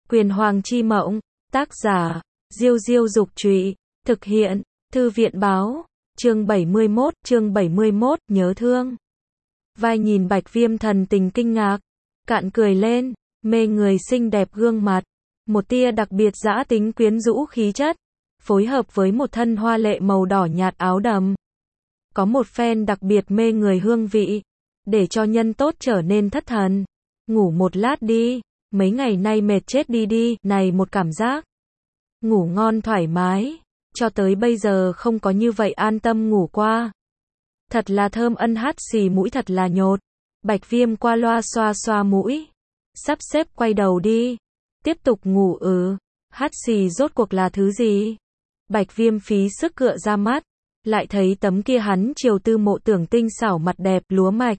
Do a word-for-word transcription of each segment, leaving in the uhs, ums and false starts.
Quyền Hoàng chi mộng, tác giả, Diêu Diêu Dục Trụy, thực hiện, Thư viện báo, chương bảy mươi mốt, chương bảy mươi mốt, nhớ thương. Vai nhìn Bạch Viêm thần tình kinh ngạc, cạn cười lên, mê người xinh đẹp gương mặt, một tia đặc biệt dã tính quyến rũ khí chất, phối hợp với một thân hoa lệ màu đỏ nhạt áo đầm. Có một phen đặc biệt mê người hương vị, để cho nhân tốt trở nên thất thần. Ngủ một lát đi, mấy ngày nay mệt chết đi đi, này một cảm giác. Ngủ ngon thoải mái, cho tới bây giờ không có như vậy an tâm ngủ qua. Thật là thơm ân hát xì mũi thật là nhột. Bạch Viêm qua loa xoa xoa mũi. Sắp xếp quay đầu đi. Tiếp tục ngủ ừ. Hát xì rốt cuộc là thứ gì? Bạch Viêm phí sức cựa ra mắt. Lại thấy tấm kia hắn chiều tư mộ tưởng tinh xảo mặt đẹp lúa mạch.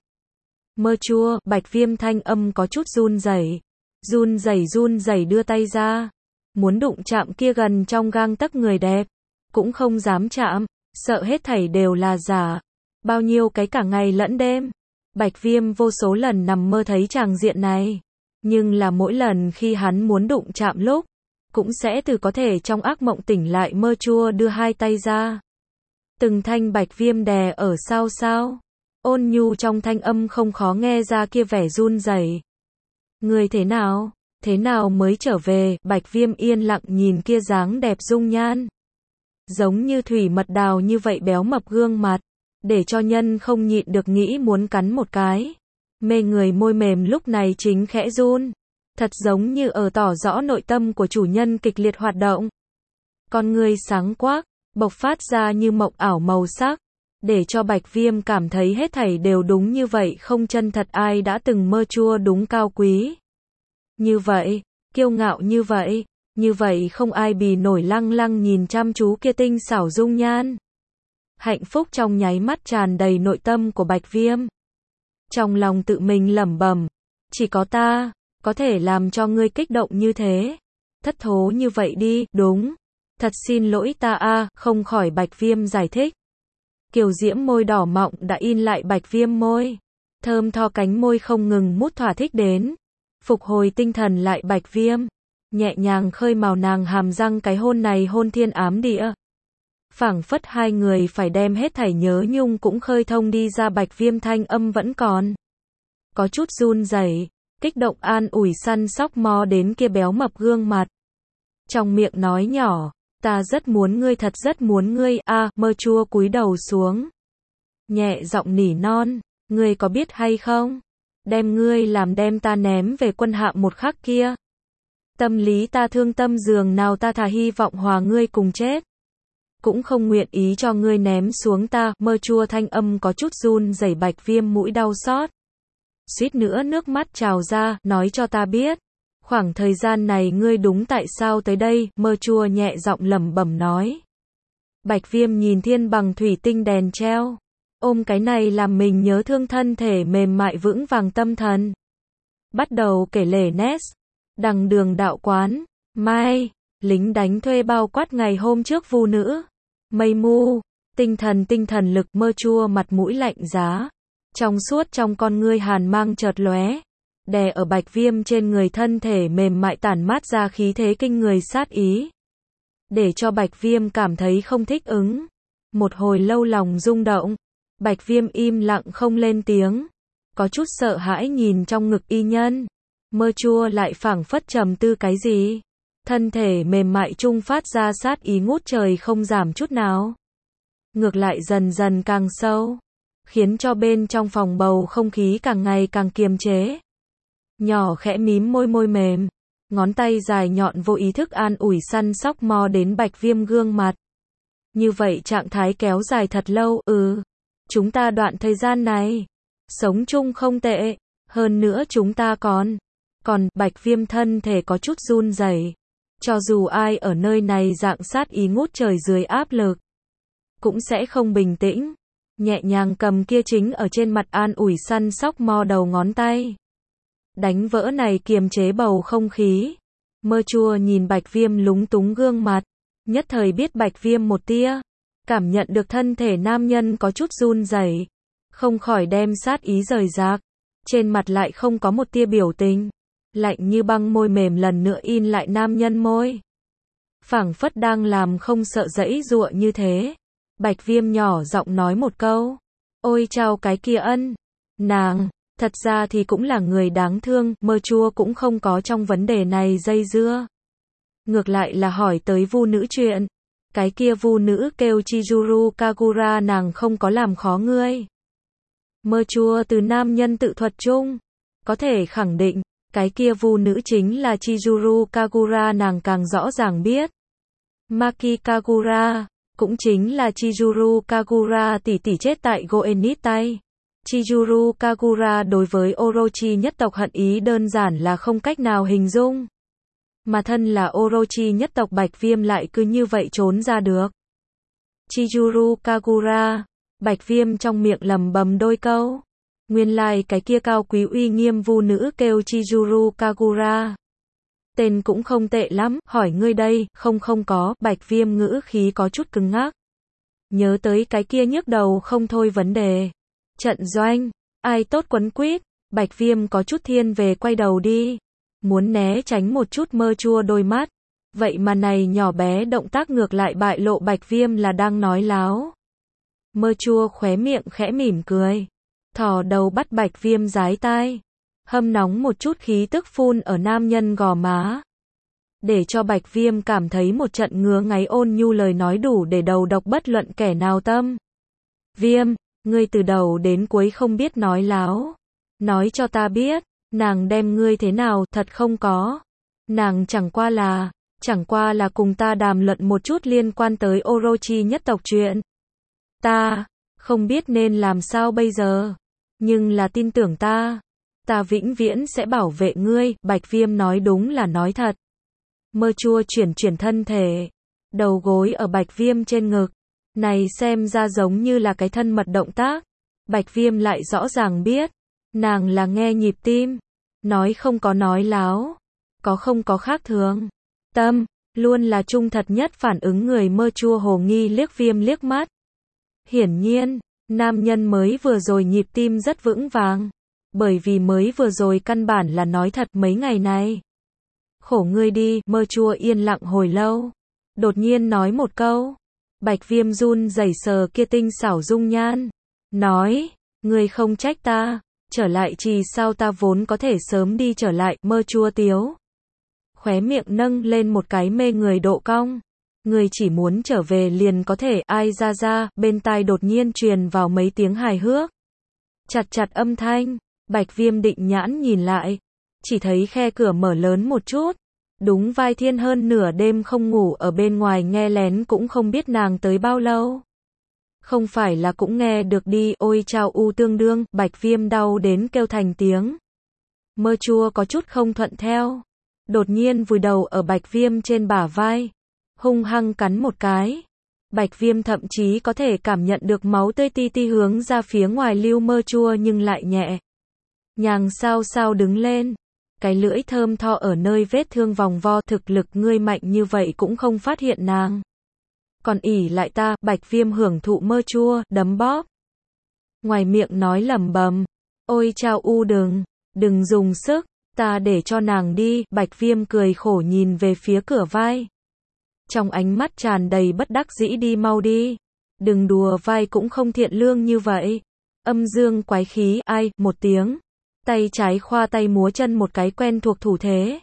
Mơ chua, Bạch Viêm thanh âm có chút run rẩy. Run rẩy run rẩy đưa tay ra. Muốn đụng chạm kia gần trong gang tấc người đẹp. Cũng không dám chạm. Sợ hết thảy đều là giả. Bao nhiêu cái cả ngày lẫn đêm. Bạch Viêm vô số lần nằm mơ thấy tràng diện này. Nhưng là mỗi lần khi hắn muốn đụng chạm lúc, cũng sẽ từ có thể trong ác mộng tỉnh lại mơ chua đưa hai tay ra. Từng thanh Bạch Viêm đè ở sao sao. Ôn nhu trong thanh âm không khó nghe ra kia vẻ run rẩy. Người thế nào? Thế nào mới trở về? Bạch Viêm yên lặng nhìn kia dáng đẹp dung nhan. Giống như thủy mật đào như vậy béo mập gương mặt. Để cho nhân không nhịn được nghĩ muốn cắn một cái. Mê người môi mềm lúc này chính khẽ run. Thật giống như ở tỏ rõ nội tâm của chủ nhân kịch liệt hoạt động. Con người sáng quắc, bộc phát ra như mộng ảo màu sắc. Để cho Bạch Viêm cảm thấy hết thảy đều đúng như vậy, không chân thật ai đã từng mơ chua đúng cao quý. Như vậy, kiêu ngạo như vậy, như vậy không ai bì nổi lăng lăng nhìn chăm chú kia tinh xảo dung nhan. Hạnh phúc trong nháy mắt tràn đầy nội tâm của Bạch Viêm. Trong lòng tự mình lẩm bẩm, chỉ có ta, có thể làm cho ngươi kích động như thế. Thất thố như vậy đi, đúng. Thật xin lỗi ta a, không khỏi Bạch Viêm giải thích. Kiều diễm môi đỏ mọng đã in lại Bạch Viêm môi. Thơm tho cánh môi không ngừng mút thỏa thích đến. Phục hồi tinh thần lại Bạch Viêm. Nhẹ nhàng khơi màu nàng hàm răng cái hôn này hôn thiên ám địa. Phảng phất hai người phải đem hết thảy nhớ nhung cũng khơi thông đi ra. Bạch Viêm thanh âm vẫn còn. Có chút run rẩy, kích động an ủi săn sóc mò đến kia béo mập gương mặt. Trong miệng nói nhỏ. Ta rất muốn ngươi, thật rất muốn ngươi, a à, mơ chua cúi đầu xuống. Nhẹ giọng nỉ non, ngươi có biết hay không? Đem ngươi làm đem ta ném về quân hạm một khắc kia. Tâm lý ta thương tâm giường nào ta thà hy vọng hòa ngươi cùng chết. Cũng không nguyện ý cho ngươi ném xuống ta, mơ chua thanh âm có chút run rẩy. Bạch Viêm mũi đau xót. Suýt nữa nước mắt trào ra, nói cho ta biết. Khoảng thời gian này ngươi đúng tại sao tới đây, mơ chua nhẹ giọng lẩm bẩm nói. Bạch Viêm nhìn thiên bằng thủy tinh đèn treo. Ôm cái này làm mình nhớ thương thân thể mềm mại vững vàng tâm thần. Bắt đầu kể lể nét. Đằng đường đạo quán. Mai. Lính đánh thuê bao quát ngày hôm trước vu nữ. Mây mu. Tinh thần tinh thần lực mơ chua mặt mũi lạnh giá. Trong suốt trong con ngươi hàn mang chợt lóe. Đè ở Bạch Viêm trên người thân thể mềm mại tản mát ra khí thế kinh người sát ý. Để cho Bạch Viêm cảm thấy không thích ứng. Một hồi lâu lòng rung động. Bạch Viêm im lặng không lên tiếng. Có chút sợ hãi nhìn trong ngực y nhân. Mơ chua lại phảng phất trầm tư cái gì. Thân thể mềm mại trung phát ra sát ý ngút trời không giảm chút nào. Ngược lại dần dần càng sâu. Khiến cho bên trong phòng bầu không khí càng ngày càng kiềm chế. Nhỏ khẽ mím môi môi mềm. Ngón tay dài nhọn vô ý thức an ủi săn sóc mò đến Bạch Viêm gương mặt. Như vậy trạng thái kéo dài thật lâu, ừ. Chúng ta đoạn thời gian này. Sống chung không tệ. Hơn nữa chúng ta còn. Còn, Bạch Viêm thân thể có chút run rẩy. Cho dù ai ở nơi này dạng sát ý ngút trời dưới áp lực. Cũng sẽ không bình tĩnh. Nhẹ nhàng cầm kia chính ở trên mặt an ủi săn sóc mò đầu ngón tay. Đánh vỡ này kiềm chế bầu không khí. Mơ chua nhìn Bạch Viêm lúng túng gương mặt. Nhất thời biết Bạch Viêm một tia. Cảm nhận được thân thể nam nhân có chút run rẩy. Không khỏi đem sát ý rời rạc. Trên mặt lại không có một tia biểu tình. Lạnh như băng môi mềm lần nữa in lại nam nhân môi. Phảng phất đang làm không sợ giãy giụa như thế. Bạch Viêm nhỏ giọng nói một câu. Ôi chao cái kia ân. Nàng, thật ra thì cũng là người đáng thương, Mơ Chua cũng không có trong vấn đề này dây dưa. Ngược lại là hỏi tới Vu nữ chuyện. Cái kia Vu nữ kêu Chizuru Kagura, nàng không có làm khó ngươi. Mơ Chua từ nam nhân tự thuật chung, có thể khẳng định, cái kia Vu nữ chính là Chizuru Kagura, nàng càng rõ ràng biết. Maki Kagura, cũng chính là Chizuru Kagura tỷ tỷ chết tại Goenit tay. Chizuru Kagura đối với Orochi nhất tộc hận ý đơn giản là không cách nào hình dung. Mà thân là Orochi nhất tộc, Bạch Viêm lại cứ như vậy trốn ra được. Chizuru Kagura, Bạch Viêm trong miệng lầm bầm đôi câu. Nguyên lai like cái kia cao quý uy nghiêm Vu nữ kêu Chizuru Kagura. Tên cũng không tệ lắm, hỏi ngươi đây, không không có, Bạch Viêm ngữ khí có chút cứng ngắc. Nhớ tới cái kia nhức đầu không thôi vấn đề. Trận doanh, ai tốt quấn quýt, Bạch Viêm có chút thiên về quay đầu đi. Muốn né tránh một chút Mơ Chua đôi mắt. Vậy mà này nhỏ bé động tác ngược lại bại lộ Bạch Viêm là đang nói láo. Mơ Chua khóe miệng khẽ mỉm cười. Thò đầu bắt Bạch Viêm dái tai. Hâm nóng một chút khí tức phun ở nam nhân gò má. Để cho Bạch Viêm cảm thấy một trận ngứa ngáy, ôn nhu lời nói đủ để đầu độc bất luận kẻ nào tâm. Viêm, ngươi từ đầu đến cuối không biết nói láo. Nói cho ta biết, nàng đem ngươi thế nào, thật không có. Nàng chẳng qua là, chẳng qua là cùng ta đàm luận một chút liên quan tới Orochi nhất tộc chuyện. Ta, không biết nên làm sao bây giờ. Nhưng là tin tưởng ta. Ta vĩnh viễn sẽ bảo vệ ngươi, Bạch Viêm nói đúng là nói thật. Mơ Chua chuyển chuyển thân thể, đầu gối ở Bạch Viêm trên ngực. Này xem ra giống như là cái thân mật động tác. Bạch Viêm lại rõ ràng biết, nàng là nghe nhịp tim, nói không có nói láo, có không có khác thường. Tâm, luôn là trung thật nhất phản ứng người. Mơ Chua hồ nghi liếc Viêm liếc mắt. Hiển nhiên, nam nhân mới vừa rồi nhịp tim rất vững vàng. Bởi vì mới vừa rồi căn bản là nói thật mấy ngày này. Khổ ngươi đi, Mơ Chua yên lặng hồi lâu. Đột nhiên nói một câu. Bạch Viêm run rẩy sờ kia tinh xảo dung nhan. Nói, ngươi không trách ta, trở lại chỉ sao ta vốn có thể sớm đi trở lại. Mơ Chua tiếu. Khóe miệng nâng lên một cái mê người độ cong. Ngươi chỉ muốn trở về liền có thể, ai ra ra, bên tai đột nhiên truyền vào mấy tiếng hài hước. Chặt chặt âm thanh. Bạch Viêm định nhãn nhìn lại, chỉ thấy khe cửa mở lớn một chút. Đúng vai Thiên hơn nửa đêm không ngủ ở bên ngoài nghe lén cũng không biết nàng tới bao lâu. Không phải là cũng nghe được đi, ôi chao u tương đương, Bạch Viêm đau đến kêu thành tiếng. Mơ Chua có chút không thuận theo. Đột nhiên vùi đầu ở Bạch Viêm trên bả vai, hung hăng cắn một cái. Bạch Viêm thậm chí có thể cảm nhận được máu tươi ti ti hướng ra phía ngoài lưu. Mơ Chua nhưng lại nhẹ nhàng sao sao đứng lên. Cái lưỡi thơm tho ở nơi vết thương vòng vo, thực lực ngươi mạnh như vậy cũng không phát hiện nàng. Còn ỉ lại ta, Bạch Viêm hưởng thụ Mơ Chua, đấm bóp. Ngoài miệng nói lẩm bẩm, ôi chao u đừng, đừng dùng sức, ta để cho nàng đi. Bạch Viêm cười khổ nhìn về phía cửa vai. Trong ánh mắt tràn đầy bất đắc dĩ, đi mau đi. Đừng đùa vai cũng không thiện lương như vậy. Âm dương quái khí, ai, một tiếng. Tay trái khoa tay múa chân một cái quen thuộc thủ thế.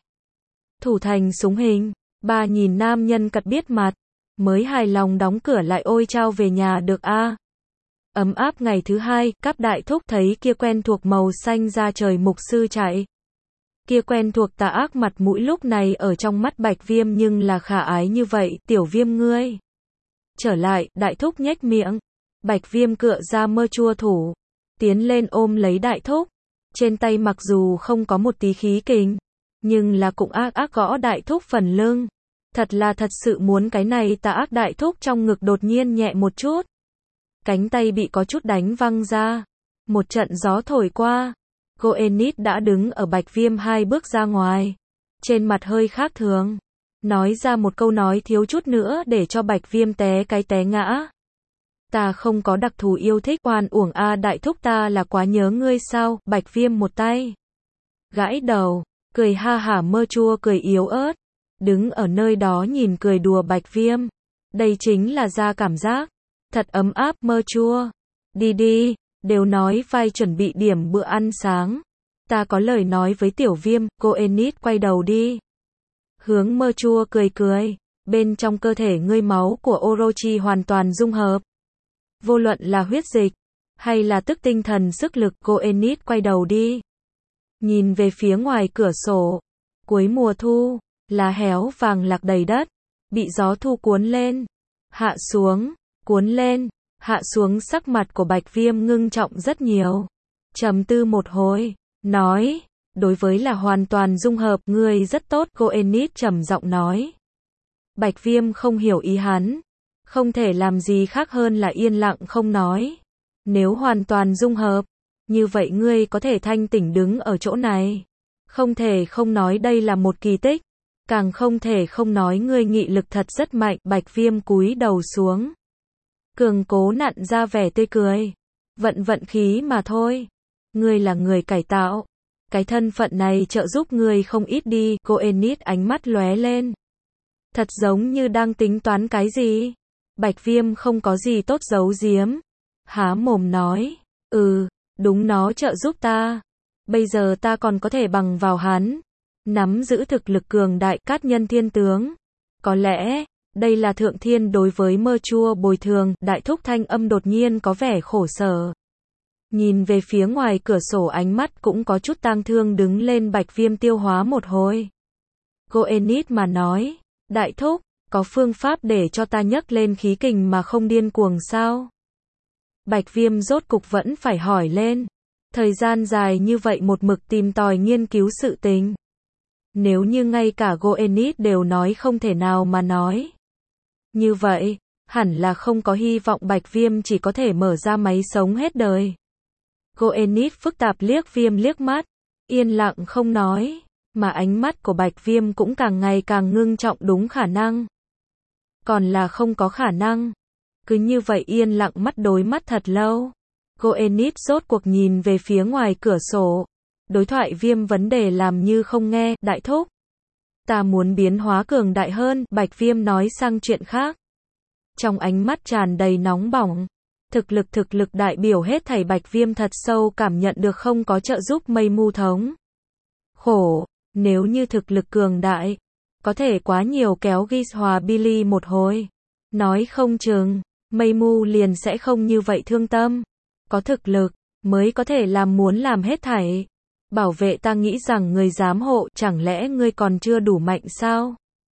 Thủ thành súng hình. Ba nhìn nam nhân cật biết mặt. Mới hài lòng đóng cửa lại, ôi chao về nhà được a. À. Ấm áp ngày thứ hai, Cáp đại thúc thấy kia quen thuộc màu xanh da trời mục sư chạy. Kia quen thuộc tà ác mặt mũi lúc này ở trong mắt Bạch Viêm nhưng là khả ái như vậy, tiểu Viêm ngươi. Trở lại, đại thúc nhếch miệng. Bạch Viêm cựa ra Mơ Chua thủ. Tiến lên ôm lấy đại thúc. Trên tay mặc dù không có một tí khí kình, nhưng là cũng ác ác gõ đại thúc phần lưng. Thật là thật sự muốn cái này tà ác. Đại thúc trong ngực đột nhiên nhẹ một chút. Cánh tay bị có chút đánh văng ra. Một trận gió thổi qua. Goenit đã đứng ở Bạch Viêm hai bước ra ngoài. Trên mặt hơi khác thường. Nói ra một câu nói thiếu chút nữa để cho Bạch Viêm té cái té ngã. Ta không có đặc thù yêu thích, oan uổng a. Đại thúc ta là quá nhớ ngươi sao? Bạch Viêm một tay gãi đầu. Cười ha hả Mơ Chua cười yếu ớt, đứng ở nơi đó nhìn cười đùa Bạch Viêm. Đây chính là ra cảm giác thật ấm áp. Mơ Chua, đi đi, đều nói vai chuẩn bị điểm bữa ăn sáng. Ta có lời nói với Tiểu Viêm. Cô Enid quay đầu đi, hướng Mơ Chua cười cười. Bên trong cơ thể ngươi máu của Orochi hoàn toàn dung hợp. Vô luận là huyết dịch, hay là tức tinh thần sức lực. Cô Enid quay đầu đi, nhìn về phía ngoài cửa sổ. Cuối mùa thu, lá héo vàng lạc đầy đất, bị gió thu cuốn lên, hạ xuống, cuốn lên, hạ xuống. Sắc mặt của Bạch Viêm ngưng trọng rất nhiều. Trầm tư một hồi, nói, đối với là hoàn toàn dung hợp, ngươi rất tốt. Cô Enid trầm giọng nói. Bạch Viêm không hiểu ý hắn, không thể làm gì khác hơn là yên lặng không nói. Nếu hoàn toàn dung hợp, như vậy ngươi có thể thanh tỉnh đứng ở chỗ này. Không thể không nói đây là một kỳ tích, càng không thể không nói ngươi nghị lực thật rất mạnh. Bạch Viêm cúi đầu xuống, cường cố nặn ra vẻ tươi cười. Vận vận khí mà thôi. Ngươi là người cải tạo, cái thân phận này trợ giúp ngươi không ít đi. Cô Enid ánh mắt lóe lên, thật giống như đang tính toán cái gì. Bạch Viêm không có gì tốt giấu giếm, há mồm nói, ừ, đúng, nó trợ giúp ta. Bây giờ ta còn có thể bằng vào hắn, nắm giữ thực lực cường đại. Cát Nhân Thiên Tướng, có lẽ đây là thượng thiên đối với Mơ Chua bồi thường. Đại thúc thanh âm đột nhiên có vẻ khổ sở, nhìn về phía ngoài cửa sổ, ánh mắt cũng có chút tang thương đứng lên. Bạch Viêm tiêu hóa một hồi. Cô Enid mà nói, đại thúc, có phương pháp để cho ta nhấc lên khí kình mà không điên cuồng sao? Bạch Viêm rốt cục vẫn phải hỏi lên. Thời gian dài như vậy một mực tìm tòi nghiên cứu sự tình, nếu như ngay cả cô Enid đều nói không thể nào mà nói, như vậy hẳn là không có hy vọng. Bạch Viêm chỉ có thể mở ra máy sống hết đời. Cô Enid phức tạp liếc Viêm liếc mắt, yên lặng không nói, mà ánh mắt của Bạch Viêm cũng càng ngày càng ngưng trọng. Đúng khả năng, còn là không có khả năng. Cứ như vậy yên lặng mắt đối mắt thật lâu. Cô Enid rốt cuộc nhìn về phía ngoài cửa sổ. Đối thoại Viêm vấn đề làm như không nghe. Đại thúc, ta muốn biến hóa cường đại hơn. Bạch Viêm nói sang chuyện khác, trong ánh mắt tràn đầy nóng bỏng. Thực lực thực lực đại biểu hết thảy. Bạch Viêm thật sâu cảm nhận được không có trợ giúp Mây Mu thống khổ. Nếu như thực lực cường đại, có thể quá nhiều kéo Geese hòa Billy một hồi, nói không chừng Mây Mu liền sẽ không như vậy thương tâm. Có thực lực mới có thể làm muốn làm hết thảy. Bảo vệ ta nghĩ rằng người giám hộ, chẳng lẽ ngươi còn chưa đủ mạnh sao?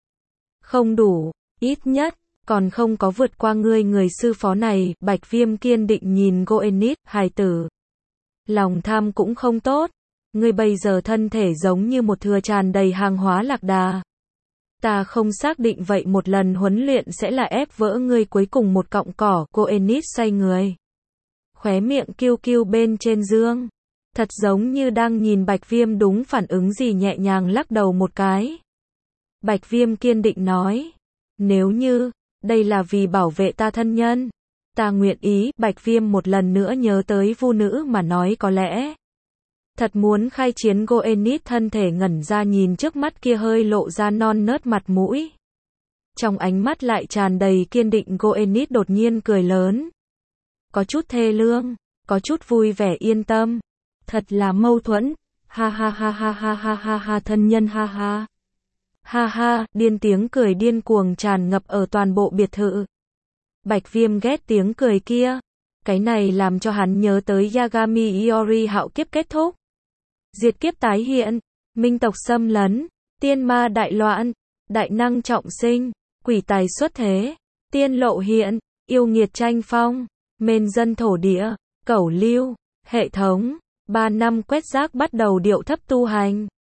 Không đủ, ít nhất còn không có vượt qua ngươi người sư phó này. Bạch Viêm kiên định nhìn cô Enid, hài tử, lòng tham cũng không tốt. Ngươi bây giờ thân thể giống như một thừa tràn đầy hàng hóa lạc đà. Ta không xác định vậy một lần huấn luyện sẽ là ép vỡ ngươi cuối cùng một cọng cỏ. Cô Enid xoay người, khóe miệng kiêu kiêu bên trên dương, thật giống như đang nhìn Bạch Viêm đúng phản ứng gì, nhẹ nhàng lắc đầu một cái. Bạch Viêm kiên định nói, nếu như đây là vì bảo vệ ta thân nhân, ta nguyện ý. Bạch Viêm một lần nữa nhớ tới Vu nữ mà nói, có lẽ thật muốn khai chiến. Cô Enid thân thể ngẩn ra nhìn trước mắt kia hơi lộ ra non nớt mặt mũi, trong ánh mắt lại tràn đầy kiên định. Cô Enid đột nhiên cười lớn, có chút thê lương, có chút vui vẻ. Yên tâm, thật là mâu thuẫn. Ha ha ha ha ha ha ha ha, thân nhân, ha ha. Ha ha, điên tiếng cười điên cuồng tràn ngập ở toàn bộ biệt thự. Bạch Viêm ghét tiếng cười kia, cái này làm cho hắn nhớ tới Yagami Iori hạo kiếp kết thúc, diệt kiếp tái hiện, minh tộc xâm lấn, tiên ma đại loạn, đại năng trọng sinh, quỷ tài xuất thế, tiên lộ hiện, yêu nghiệt tranh phong, mên dân thổ địa, cẩu lưu, hệ thống, ba năm quét rác bắt đầu điệu thấp tu hành.